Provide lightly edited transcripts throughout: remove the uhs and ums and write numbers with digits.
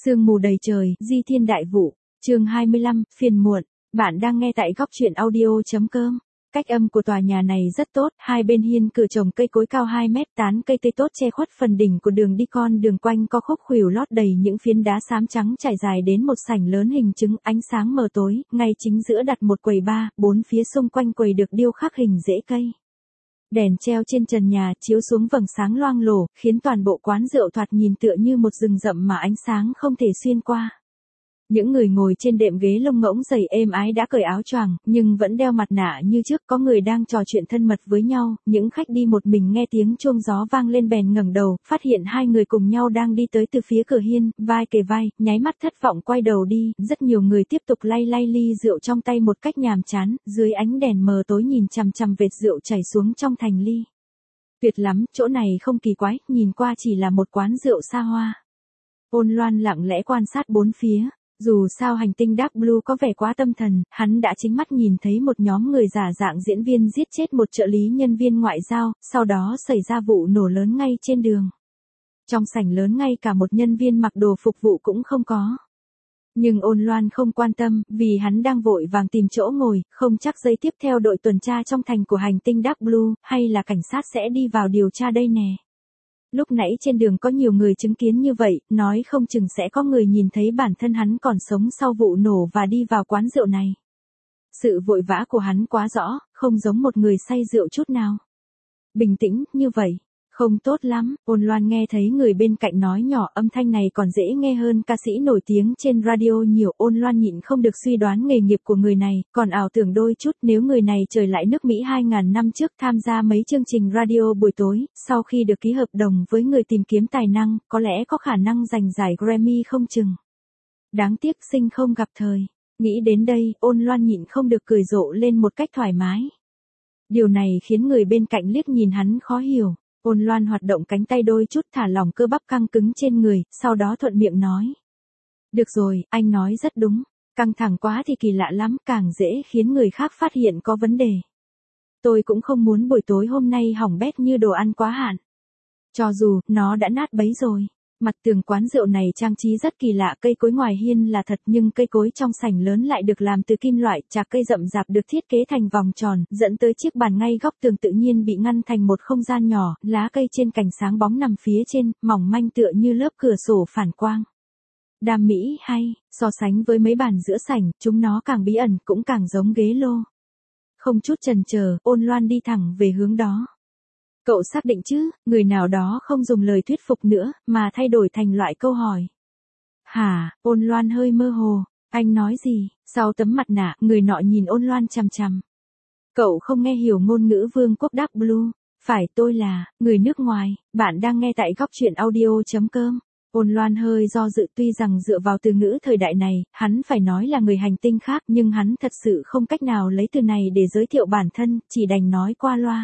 Sương mù đầy trời, di thiên đại vụ, chương 25, phiền muộn. Bạn đang nghe tại góc truyện audio.com. Cách âm của tòa nhà này rất tốt, hai bên hiên cửa trồng cây cối cao 2 mét, tán cây tây tốt che khuất phần đỉnh của đường đi, con đường quanh có khúc khuỷu lót đầy những phiến đá xám trắng trải dài đến một sảnh lớn hình trứng, ánh sáng mờ tối, ngay chính giữa đặt một quầy bar, bốn phía xung quanh quầy được điêu khắc hình rễ cây. Đèn treo trên trần nhà chiếu xuống vầng sáng loang lổ, khiến toàn bộ quán rượu thoạt nhìn tựa như một rừng rậm mà ánh sáng không thể xuyên qua. Những người ngồi trên đệm ghế lông ngỗng dày êm ái đã cởi áo choàng, nhưng vẫn đeo mặt nạ như trước, có người đang trò chuyện thân mật với nhau, những khách đi một mình nghe tiếng chuông gió vang lên bèn ngẩng đầu, phát hiện hai người cùng nhau đang đi tới từ phía cửa hiên, vai kề vai, nháy mắt thất vọng quay đầu đi, rất nhiều người tiếp tục lay lay ly rượu trong tay một cách nhàm chán, dưới ánh đèn mờ tối nhìn chằm chằm vệt rượu chảy xuống trong thành ly. Tuyệt lắm, chỗ này không kỳ quái, nhìn qua chỉ là một quán rượu xa hoa. Ôn Loan lặng lẽ quan sát bốn phía. Dù sao hành tinh Dark Blue có vẻ quá tâm thần, hắn đã chính mắt nhìn thấy một nhóm người giả dạng diễn viên giết chết một trợ lý nhân viên ngoại giao, sau đó xảy ra vụ nổ lớn ngay trên đường. Trong sảnh lớn ngay cả một nhân viên mặc đồ phục vụ cũng không có. Nhưng Ôn Loan không quan tâm, vì hắn đang vội vàng tìm chỗ ngồi, không chắc giây tiếp theo đội tuần tra trong thành của hành tinh Dark Blue, hay là cảnh sát sẽ đi vào điều tra đây nè. Lúc nãy trên đường có nhiều người chứng kiến như vậy, nói không chừng sẽ có người nhìn thấy bản thân hắn còn sống sau vụ nổ và đi vào quán rượu này. Sự vội vã của hắn quá rõ, không giống một người say rượu chút nào. Bình tĩnh, như vậy, không tốt lắm. Ôn Loan nghe thấy người bên cạnh nói nhỏ, âm thanh này còn dễ nghe hơn ca sĩ nổi tiếng trên radio nhiều. Ôn Loan nhịn không được suy đoán nghề nghiệp của người này, còn ảo tưởng đôi chút nếu người này trời lại nước Mỹ 2000 năm trước tham gia mấy chương trình radio buổi tối, sau khi được ký hợp đồng với người tìm kiếm tài năng, có lẽ có khả năng giành giải Grammy không chừng. Đáng tiếc sinh không gặp thời. Nghĩ đến đây, Ôn Loan nhịn không được cười rộ lên một cách thoải mái. Điều này khiến người bên cạnh liếc nhìn hắn khó hiểu. Ôn Loan hoạt động cánh tay đôi chút, thả lỏng cơ bắp căng cứng trên người, sau đó thuận miệng nói. Được rồi, anh nói rất đúng. Căng thẳng quá thì kỳ lạ lắm, càng dễ khiến người khác phát hiện có vấn đề. Tôi cũng không muốn buổi tối hôm nay hỏng bét như đồ ăn quá hạn. Cho dù, nó đã nát bấy rồi. Mặt tường quán rượu này trang trí rất kỳ lạ, cây cối ngoài hiên là thật nhưng cây cối trong sảnh lớn lại được làm từ kim loại, chạc cây rậm rạp được thiết kế thành vòng tròn, dẫn tới chiếc bàn ngay góc tường tự nhiên bị ngăn thành một không gian nhỏ, lá cây trên cành sáng bóng nằm phía trên, mỏng manh tựa như lớp cửa sổ phản quang. Đam mỹ hay, so sánh với mấy bàn giữa sảnh, chúng nó càng bí ẩn, cũng càng giống ghế lô. Không chút chần chờ, Ôn Loan đi thẳng về hướng đó. Cậu xác định chứ, người nào đó không dùng lời thuyết phục nữa, mà thay đổi thành loại câu hỏi. Hả, Ôn Loan hơi mơ hồ, anh nói gì? Sau tấm mặt nạ, người nọ nhìn Ôn Loan chằm chằm. Cậu không nghe hiểu ngôn ngữ vương quốc Dark Blue. Phải, tôi là người nước ngoài. Bạn đang nghe tại góc truyện audio.com. Ôn Loan hơi do dự, tuy rằng dựa vào từ ngữ thời đại này, hắn phải nói là người hành tinh khác, nhưng hắn thật sự không cách nào lấy từ này để giới thiệu bản thân, chỉ đành nói qua loa.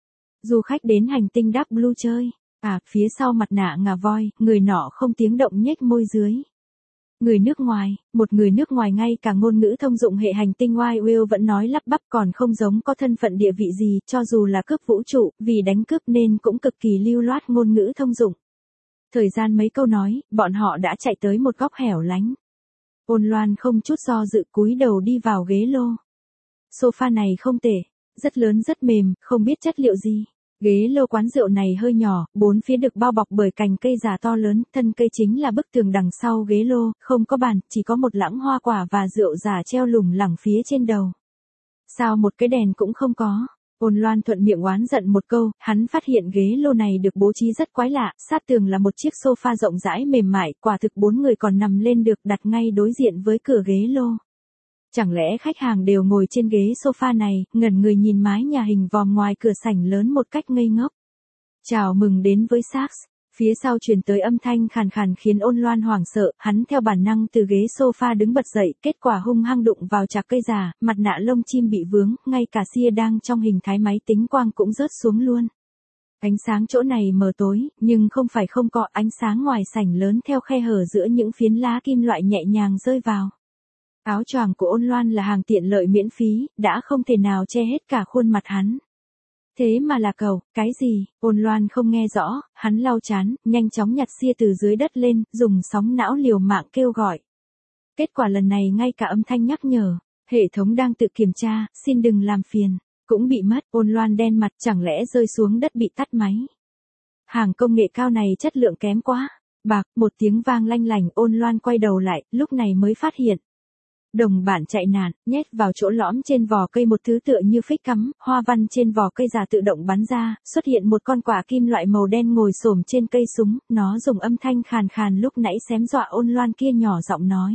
Du khách đến hành tinh Dark Blue chơi. À, phía sau mặt nạ ngà voi, người nọ không tiếng động nhếch môi dưới. Người nước ngoài, một người nước ngoài ngay cả ngôn ngữ thông dụng hệ hành tinh White vẫn nói lắp bắp, còn không giống có thân phận địa vị gì, cho dù là cướp vũ trụ, vì đánh cướp nên cũng cực kỳ lưu loát ngôn ngữ thông dụng. Thời gian mấy câu nói, bọn họ đã chạy tới một góc hẻo lánh. Ôn Loan không chút do dự cúi đầu đi vào ghế lô. Sofa này không tệ, rất lớn rất mềm, không biết chất liệu gì. Ghế lô quán rượu này hơi nhỏ, bốn phía được bao bọc bởi cành cây già to lớn, thân cây chính là bức tường đằng sau ghế lô, không có bàn, chỉ có một lẵng hoa quả và rượu già treo lủng lẳng phía trên đầu. Sao một cái đèn cũng không có? Ôn Loan thuận miệng oán giận một câu, hắn phát hiện ghế lô này được bố trí rất quái lạ, sát tường là một chiếc sofa rộng rãi mềm mại, quả thực 4 người còn nằm lên được, đặt ngay đối diện với cửa ghế lô. Chẳng lẽ khách hàng đều ngồi trên ghế sofa này, ngẩn người nhìn mái nhà hình vòm ngoài cửa sảnh lớn một cách ngây ngốc. Chào mừng đến với Sax. Phía sau truyền tới âm thanh khàn khàn khiến Ôn Loan hoảng sợ, hắn theo bản năng từ ghế sofa đứng bật dậy, kết quả hung hăng đụng vào chạc cây già, mặt nạ lông chim bị vướng, ngay cả sia đang trong hình thái máy tính quang cũng rớt xuống luôn. Ánh sáng chỗ này mờ tối, nhưng không phải không có, ánh sáng ngoài sảnh lớn theo khe hở giữa những phiến lá kim loại nhẹ nhàng rơi vào. Áo choàng của Ôn Loan là hàng tiện lợi miễn phí, đã không thể nào che hết cả khuôn mặt hắn. Thế mà là cậu, cái gì? Ôn Loan không nghe rõ, hắn lau chán, nhanh chóng nhặt sia từ dưới đất lên, dùng sóng não liều mạng kêu gọi. Kết quả lần này ngay cả âm thanh nhắc nhở, hệ thống đang tự kiểm tra, xin đừng làm phiền, cũng bị mất. Ôn Loan đen mặt, chẳng lẽ rơi xuống đất bị tắt máy. Hàng công nghệ cao này chất lượng kém quá. Bạc, một tiếng vang lanh lành. Ôn Loan quay đầu lại, lúc này mới phát hiện. Đồng bản chạy nạn, nhét vào chỗ lõm trên vỏ cây một thứ tựa như phích cắm, hoa văn trên vỏ cây giả tự động bắn ra, xuất hiện một con quả kim loại màu đen ngồi xổm trên cây súng, nó dùng âm thanh khàn khàn lúc nãy xém dọa Ôn Loan kia nhỏ giọng nói.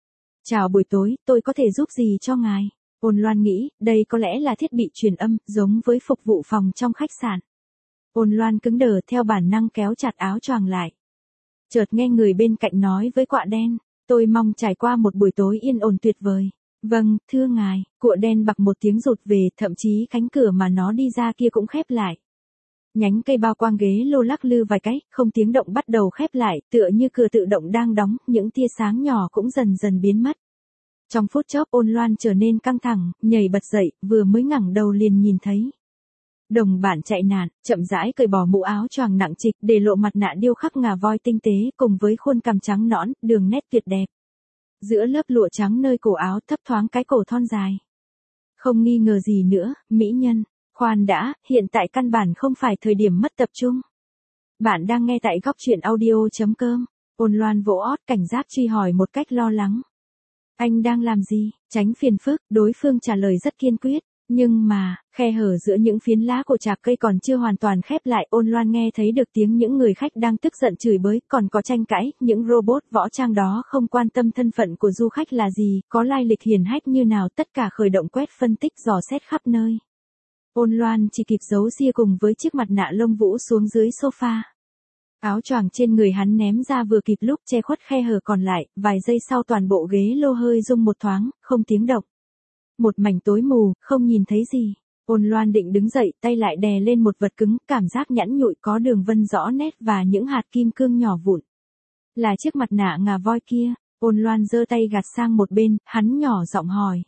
Chào buổi tối, tôi có thể giúp gì cho ngài? Ôn Loan nghĩ, đây có lẽ là thiết bị truyền âm, giống với phục vụ phòng trong khách sạn. Ôn Loan cứng đờ theo bản năng kéo chặt áo choàng lại. Chợt nghe người bên cạnh nói với quạ đen, tôi mong trải qua một buổi tối yên ổn tuyệt vời. Vâng, thưa ngài, cụa đen bặc một tiếng rụt về, thậm chí cánh cửa mà nó đi ra kia cũng khép lại. Nhánh cây bao quang ghế lô lắc lư vài cái, không tiếng động bắt đầu khép lại, tựa như cửa tự động đang đóng, những tia sáng nhỏ cũng dần dần biến mất. Trong phút chốc Ôn Loan trở nên căng thẳng, nhảy bật dậy, vừa mới ngẩng đầu liền nhìn thấy. Đồng bản chạy nạn, chậm rãi cởi bỏ mũ áo choàng nặng trịch, để lộ mặt nạ điêu khắc ngà voi tinh tế, cùng với khuôn cằm trắng nõn, đường nét tuyệt đẹp. Giữa lớp lụa trắng nơi cổ áo thấp thoáng cái cổ thon dài. Không nghi ngờ gì nữa, mỹ nhân. Khoan đã, hiện tại căn bản không phải thời điểm mất tập trung. Bạn đang nghe tại góc truyện audio.com. Ôn Loan vỗ ót cảnh giác truy hỏi một cách lo lắng. Anh đang làm gì? Tránh phiền phức, đối phương trả lời rất kiên quyết. Nhưng mà, khe hở giữa những phiến lá của chạc cây còn chưa hoàn toàn khép lại. Ôn Loan nghe thấy được tiếng những người khách đang tức giận chửi bới, còn có tranh cãi. Những robot võ trang đó không quan tâm thân phận của du khách là gì, có lai lịch hiển hách như nào, tất cả khởi động quét phân tích dò xét khắp nơi. Ôn Loan chỉ kịp giấu sia cùng với chiếc mặt nạ lông vũ xuống dưới sofa. Áo choàng trên người hắn ném ra vừa kịp lúc che khuất khe hở còn lại, vài giây sau toàn bộ ghế lô hơi rung một thoáng, không tiếng động. Một mảnh tối mù, không nhìn thấy gì. Ôn Loan định đứng dậy, tay lại đè lên một vật cứng, cảm giác nhẵn nhụi có đường vân rõ nét và những hạt kim cương nhỏ vụn. Là chiếc mặt nạ ngà voi kia. Ôn Loan giơ tay gạt sang một bên, hắn nhỏ giọng hỏi.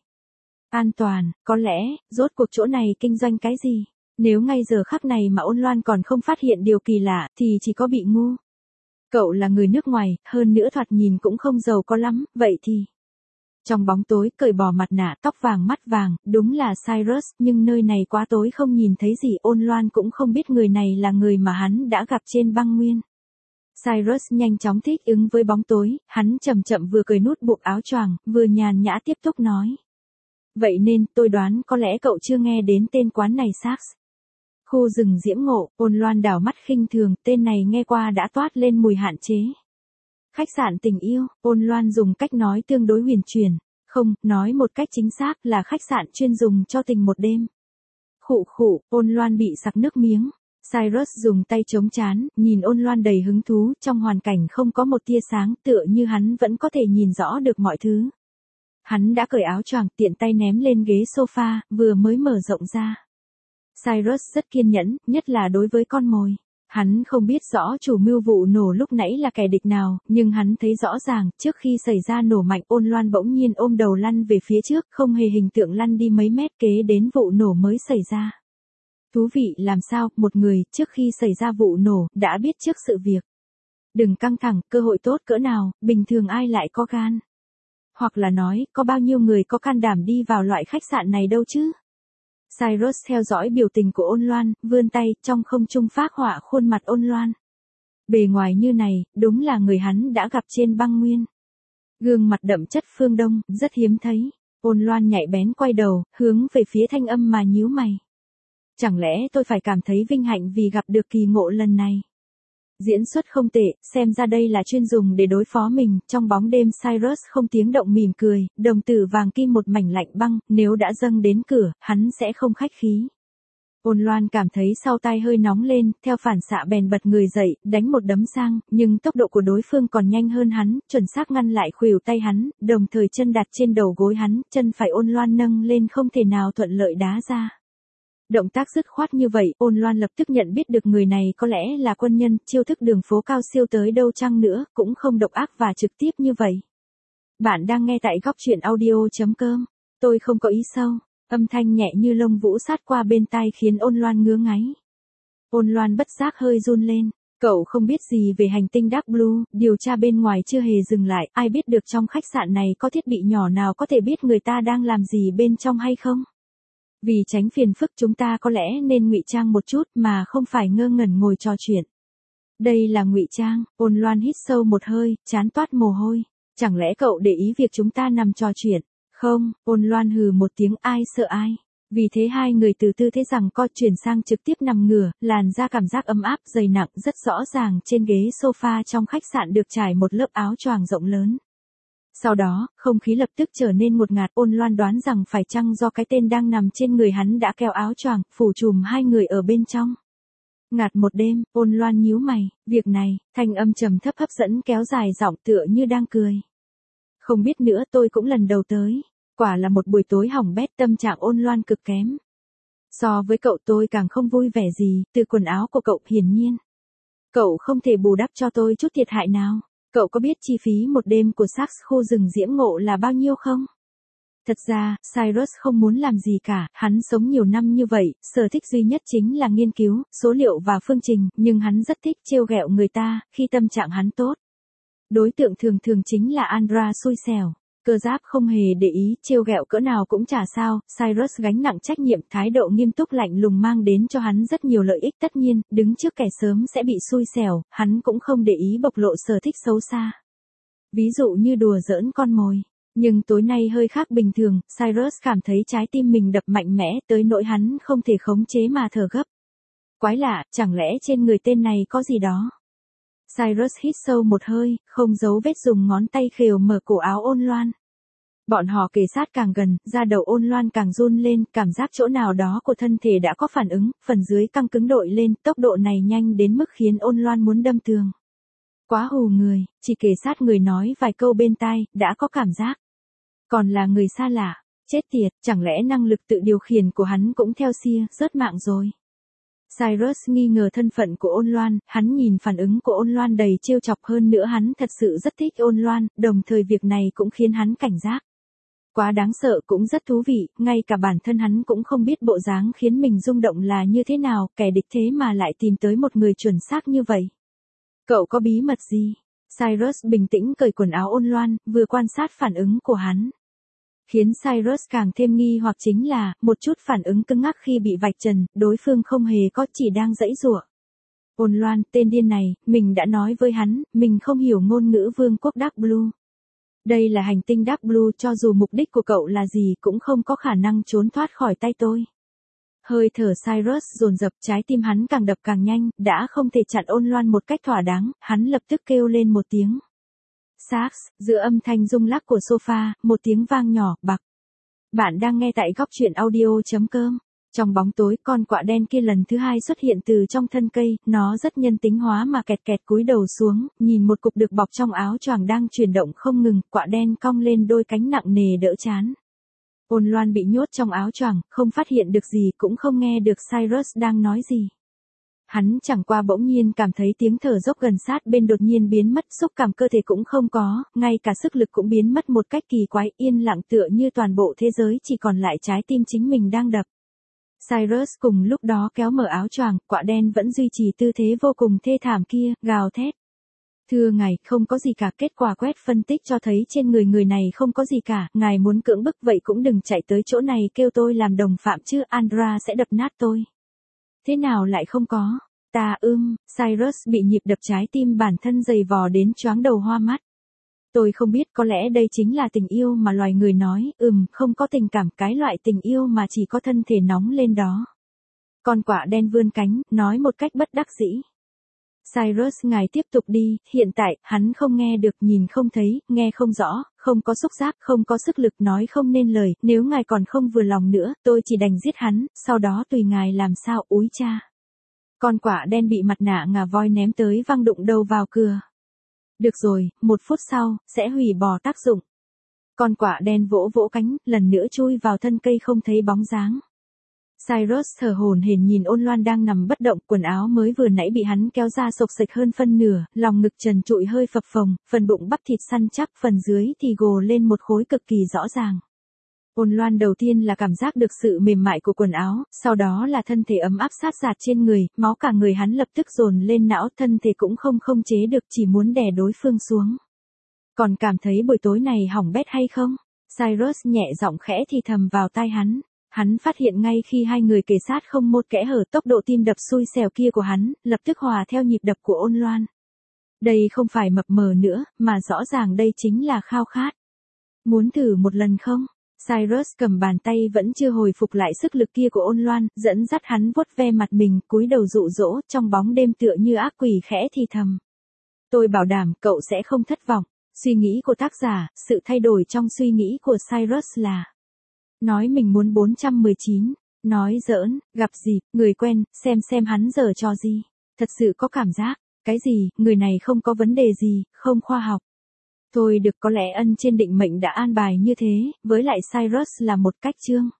An toàn, có lẽ, rốt cuộc chỗ này kinh doanh cái gì? Nếu ngay giờ khắc này mà Ôn Loan còn không phát hiện điều kỳ lạ, thì chỉ có bị ngu. Cậu là người nước ngoài, hơn nữa thoạt nhìn cũng không giàu có lắm, vậy thì... Trong bóng tối, cởi bỏ mặt nạ, tóc vàng mắt vàng, đúng là Cyrus, nhưng nơi này quá tối không nhìn thấy gì. Ôn Loan cũng không biết người này là người mà hắn đã gặp trên băng nguyên. Cyrus nhanh chóng thích ứng với bóng tối, hắn chậm chậm vừa cởi nút buộc áo choàng, vừa nhàn nhã tiếp tục nói. Vậy nên, tôi đoán có lẽ cậu chưa nghe đến tên quán này Saks. Khu rừng diễm ngộ. Ôn Loan đảo mắt khinh thường, tên này nghe qua đã toát lên mùi hạn chế. Khách sạn tình yêu. Ôn Loan dùng cách nói tương đối huyền chuyển. Không, nói một cách chính xác là khách sạn chuyên dùng cho tình một đêm. Khụ khụ, Ôn Loan bị sặc nước miếng. Cyrus dùng tay chống trán, nhìn Ôn Loan đầy hứng thú, trong hoàn cảnh không có một tia sáng, tựa như hắn vẫn có thể nhìn rõ được mọi thứ. Hắn đã cởi áo choàng, tiện tay ném lên ghế sofa, vừa mới mở rộng ra. Cyrus rất kiên nhẫn, nhất là đối với con mồi. Hắn không biết rõ chủ mưu vụ nổ lúc nãy là kẻ địch nào, nhưng hắn thấy rõ ràng, trước khi xảy ra nổ mạnh Ôn Loan bỗng nhiên ôm đầu lăn về phía trước, không hề hình tượng lăn đi mấy mét kế đến vụ nổ mới xảy ra. Thú vị làm sao, một người, trước khi xảy ra vụ nổ, đã biết trước sự việc. Đừng căng thẳng, cơ hội tốt cỡ nào, bình thường ai lại có gan. Hoặc là nói, có bao nhiêu người có can đảm đi vào loại khách sạn này đâu chứ? Cyrus theo dõi biểu tình của Ôn Loan, vươn tay, trong không trung phác họa khuôn mặt Ôn Loan. Bề ngoài như này, đúng là người hắn đã gặp trên băng nguyên. Gương mặt đậm chất phương Đông, rất hiếm thấy. Ôn Loan nhạy bén quay đầu, hướng về phía thanh âm mà nhíu mày. Chẳng lẽ tôi phải cảm thấy vinh hạnh vì gặp được kỳ ngộ lần này? Diễn xuất không tệ, xem ra đây là chuyên dùng để đối phó mình. Trong bóng đêm Cyrus không tiếng động mỉm cười, đồng tử vàng kim một mảnh lạnh băng, nếu đã dâng đến cửa, hắn sẽ không khách khí. Ôn Loan cảm thấy sau tai hơi nóng lên, theo phản xạ bèn bật người dậy, đánh một đấm sang, nhưng tốc độ của đối phương còn nhanh hơn hắn, chuẩn xác ngăn lại khuỷu tay hắn, đồng thời chân đặt trên đầu gối hắn, chân phải Ôn Loan nâng lên không thể nào thuận lợi đá ra. Động tác dứt khoát như vậy, Ôn Loan lập tức nhận biết được người này có lẽ là quân nhân, chiêu thức đường phố cao siêu tới đâu chăng nữa, cũng không độc ác và trực tiếp như vậy. Bạn đang nghe tại góc truyện audio.com. Tôi không có ý sâu. Âm thanh nhẹ như lông vũ sát qua bên tai khiến Ôn Loan ngứa ngáy. Ôn Loan bất giác hơi run lên. Cậu không biết gì về hành tinh Dark Blue, điều tra bên ngoài chưa hề dừng lại, ai biết được trong khách sạn này có thiết bị nhỏ nào có thể biết người ta đang làm gì bên trong hay không? Vì tránh phiền phức chúng ta có lẽ nên ngụy trang một chút mà không phải ngơ ngẩn ngồi trò chuyện. Đây là ngụy trang. Ôn Loan hít sâu một hơi, trán toát mồ hôi. Chẳng lẽ cậu để ý việc chúng ta nằm trò chuyện? Không. Ôn Loan hừ một tiếng, ai sợ ai. Vì thế hai người từ tư thế rằng co chuyển sang trực tiếp nằm ngửa, làn da cảm giác ấm áp dày nặng rất rõ ràng trên ghế sofa trong khách sạn được trải một lớp áo choàng rộng lớn. Sau đó, không khí lập tức trở nên ngột ngạt. Ôn Loan đoán rằng phải chăng do cái tên đang nằm trên người hắn đã kéo áo choàng, phủ trùm hai người ở bên trong. Ngạt một đêm. Ôn Loan nhíu mày, việc này, thanh âm trầm thấp hấp dẫn kéo dài giọng tựa như đang cười. Không biết nữa, tôi cũng lần đầu tới. Quả là một buổi tối hỏng bét, tâm trạng Ôn Loan cực kém. So với cậu tôi càng không vui vẻ gì, từ quần áo của cậu hiển nhiên. Cậu không thể bù đắp cho tôi chút thiệt hại nào. Cậu có biết chi phí một đêm của Saks khu rừng Diễm Ngộ là bao nhiêu không? Thật ra, Cyrus không muốn làm gì cả, hắn sống nhiều năm như vậy, sở thích duy nhất chính là nghiên cứu, số liệu và phương trình, nhưng hắn rất thích trêu ghẹo người ta, khi tâm trạng hắn tốt. Đối tượng thường thường chính là Andra xui xẻo. Cơ giáp không hề để ý, trêu ghẹo cỡ nào cũng chả sao, Cyrus gánh nặng trách nhiệm, thái độ nghiêm túc lạnh lùng mang đến cho hắn rất nhiều lợi ích. Tất nhiên, đứng trước kẻ sớm sẽ bị xui xẻo, hắn cũng không để ý bộc lộ sở thích xấu xa. Ví dụ như đùa giỡn con mồi. Nhưng tối nay hơi khác bình thường, Cyrus cảm thấy trái tim mình đập mạnh mẽ tới nỗi hắn không thể khống chế mà thở gấp. Quái lạ, chẳng lẽ trên người tên này có gì đó? Cyrus hít sâu một hơi, không giấu vết dùng ngón tay khều mở cổ áo Ôn Loan. Bọn họ kề sát càng gần, da đầu Ôn Loan càng run lên, cảm giác chỗ nào đó của thân thể đã có phản ứng, phần dưới căng cứng đội lên, tốc độ này nhanh đến mức khiến Ôn Loan muốn đâm tường. Quá hù người, chỉ kề sát người nói vài câu bên tai, đã có cảm giác. Còn là người xa lạ, chết tiệt, chẳng lẽ năng lực tự điều khiển của hắn cũng theo xia, rớt mạng rồi. Cyrus nghi ngờ thân phận của Ôn Loan, hắn nhìn phản ứng của Ôn Loan đầy trêu chọc, hơn nữa hắn thật sự rất thích Ôn Loan, đồng thời việc này cũng khiến hắn cảnh giác. Quá đáng sợ cũng rất thú vị, ngay cả bản thân hắn cũng không biết bộ dáng khiến mình rung động là như thế nào, kẻ địch thế mà lại tìm tới một người chuẩn xác như vậy. Cậu có bí mật gì? Cyrus bình tĩnh cởi quần áo Ôn Loan, vừa quan sát phản ứng của hắn. Khiến Cyrus càng thêm nghi hoặc chính là, một chút phản ứng cứng ngắc khi bị vạch trần, đối phương không hề có, chỉ đang giãy giụa. Ôn Loan, tên điên này, mình đã nói với hắn, mình không hiểu ngôn ngữ vương quốc Dark Blue. Đây là hành tinh Dark Blue, cho dù mục đích của cậu là gì cũng không có khả năng trốn thoát khỏi tay tôi. Hơi thở Cyrus dồn dập, trái tim hắn càng đập càng nhanh, đã không thể chặn Ôn Loan một cách thỏa đáng, hắn lập tức kêu lên một tiếng. Saks, giữa âm thanh rung lắc của sofa, một tiếng vang nhỏ, bặc. Bạn đang nghe tại góc truyện audio.com. Trong bóng tối, con quạ đen kia lần thứ hai xuất hiện từ trong thân cây, nó rất nhân tính hóa mà kẹt kẹt cúi đầu xuống, nhìn một cục được bọc trong áo choàng đang chuyển động không ngừng, quạ đen cong lên đôi cánh nặng nề đỡ chán. Ôn Loan bị nhốt trong áo choàng, không phát hiện được gì, cũng không nghe được Cyrus đang nói gì. Hắn chẳng qua bỗng nhiên cảm thấy tiếng thở dốc gần sát bên đột nhiên biến mất, xúc cảm cơ thể cũng không có, ngay cả sức lực cũng biến mất một cách kỳ quái, yên lặng tựa như toàn bộ thế giới chỉ còn lại trái tim chính mình đang đập. Cyrus cùng lúc đó kéo mở áo choàng, quạ đen vẫn duy trì tư thế vô cùng thê thảm kia, gào thét. Thưa ngài, không có gì cả, kết quả quét phân tích cho thấy trên người này không có gì cả, ngài muốn cưỡng bức vậy cũng đừng chạy tới chỗ này kêu tôi làm đồng phạm chứ, Andra sẽ đập nát tôi. Thế nào lại không có? Cyrus bị nhịp đập trái tim bản thân dày vò đến choáng đầu hoa mắt. Tôi không biết, có lẽ đây chính là tình yêu mà loài người nói, không có tình cảm, cái loại tình yêu mà chỉ có thân thể nóng lên đó. Con quạ đen vươn cánh, nói một cách bất đắc dĩ. Cyrus, ngài tiếp tục đi, hiện tại, hắn không nghe được, nhìn không thấy, nghe không rõ, không có xúc giác, không có sức lực, nói không nên lời, nếu ngài còn không vừa lòng nữa, tôi chỉ đành giết hắn, sau đó tùy ngài làm sao, úi cha. Con quạ đen bị mặt nạ ngà voi ném tới văng đụng đầu vào cửa. Được rồi, 1 phút sau, sẽ hủy bỏ tác dụng. Con quạ đen vỗ vỗ cánh, lần nữa chui vào thân cây không thấy bóng dáng. Cyrus thở hổn hển nhìn Ôn Loan đang nằm bất động, quần áo mới vừa nãy bị hắn kéo ra xộc xệch hơn phân nửa, lòng ngực trần trụi hơi phập phồng, phần bụng bắp thịt săn chắc, phần dưới thì gồ lên một khối cực kỳ rõ ràng. Ôn Loan đầu tiên là cảm giác được sự mềm mại của quần áo, sau đó là thân thể ấm áp sát sạt trên người, máu cả người hắn lập tức dồn lên não, thân thể cũng không chế được, chỉ muốn đè đối phương xuống. Còn cảm thấy buổi tối này hỏng bét hay không? Cyrus nhẹ giọng khẽ thì thầm vào tai hắn. Hắn phát hiện ngay khi hai người kề sát không một kẽ hở, tốc độ tim đập xui xẻo kia của hắn, lập tức hòa theo nhịp đập của Ôn Loan. Đây không phải mập mờ nữa, mà rõ ràng đây chính là khao khát. Muốn thử một lần không? Cyrus cầm bàn tay vẫn chưa hồi phục lại sức lực kia của Ôn Loan, dẫn dắt hắn vuốt ve mặt mình, cúi đầu dụ dỗ, trong bóng đêm tựa như ác quỷ khẽ thì thầm. Tôi bảo đảm cậu sẽ không thất vọng. Suy nghĩ của tác giả, sự thay đổi trong suy nghĩ của Cyrus là nói mình muốn 419, nói giỡn, gặp dịp, người quen, xem hắn giở trò gì. Thật sự có cảm giác, cái gì, người này không có vấn đề gì, không khoa học. Thôi được, có lẽ ân trên định mệnh đã an bài như thế, với lại Cyrus là một cách chương.